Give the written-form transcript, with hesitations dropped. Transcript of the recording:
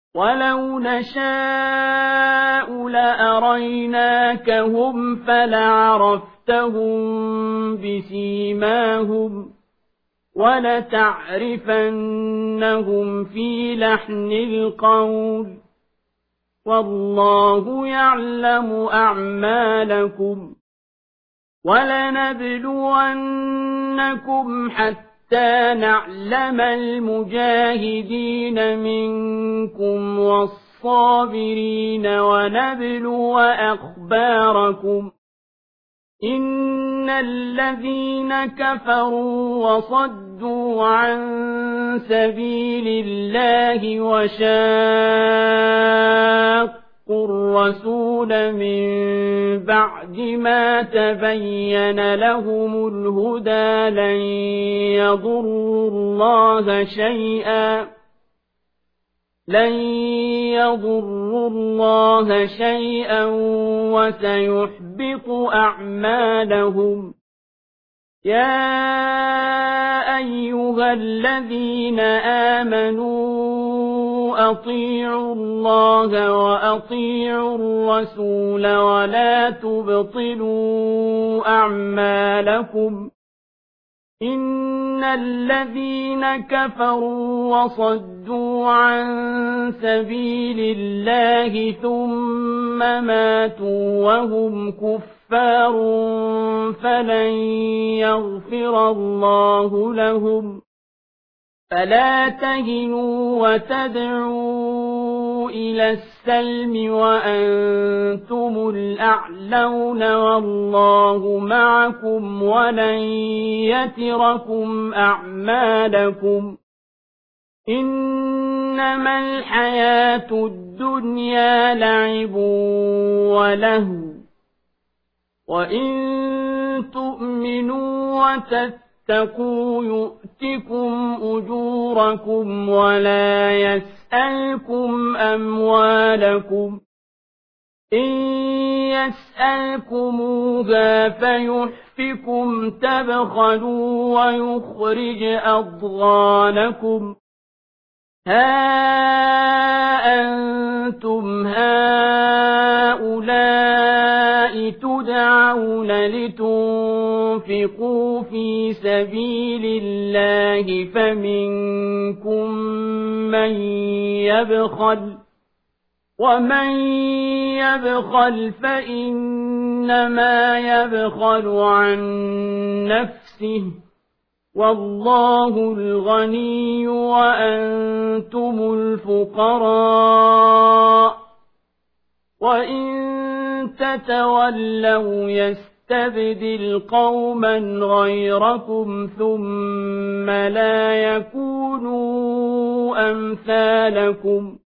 ولو نشاء لأريناكهم فلعرفتهم بسيماهم ولتعرفنهم في لحن القول والله يعلم أعمالكم ولنبلونكم حتى نعلم المجاهدين منكم والصابرين ونبلو أخباركم إن الذين كفروا وصدوا عن سبيل الله وشاقوا الرسول من بعد ما تبين لهم الهدى لن يضروا الله شيئا وسيحبط أعمالهم يا أيها الذين آمنوا أطيعوا الله وأطيعوا الرسول ولا تبطلوا أعمالكم إن الذين كفروا وصدوا عن سبيل الله ثم ماتوا وهم كفار فلن يغفر الله لهم فلا تهنوا وتدعوا إلى السلم وأنتم الأعلون والله معكم ولن يتركم أعمالكم إنما الحياة الدنيا لعب ولهو وإن تؤمنوا وتتقوا يؤتكم أجوركم ولا يسألكم أموالكم إن يسألكموها فيحفكم تبخلوا ويخرج أضغانكم ها أنتم هؤلاء تدعون لتنفقوا في سبيل الله فمنكم من يبخل ومن يبخل فإنما يبخل عن نفسه والله الغني وأنتم الفقراء وإن تتولوا يستبدل قوما غيركم ثم لا يكونوا أمثالكم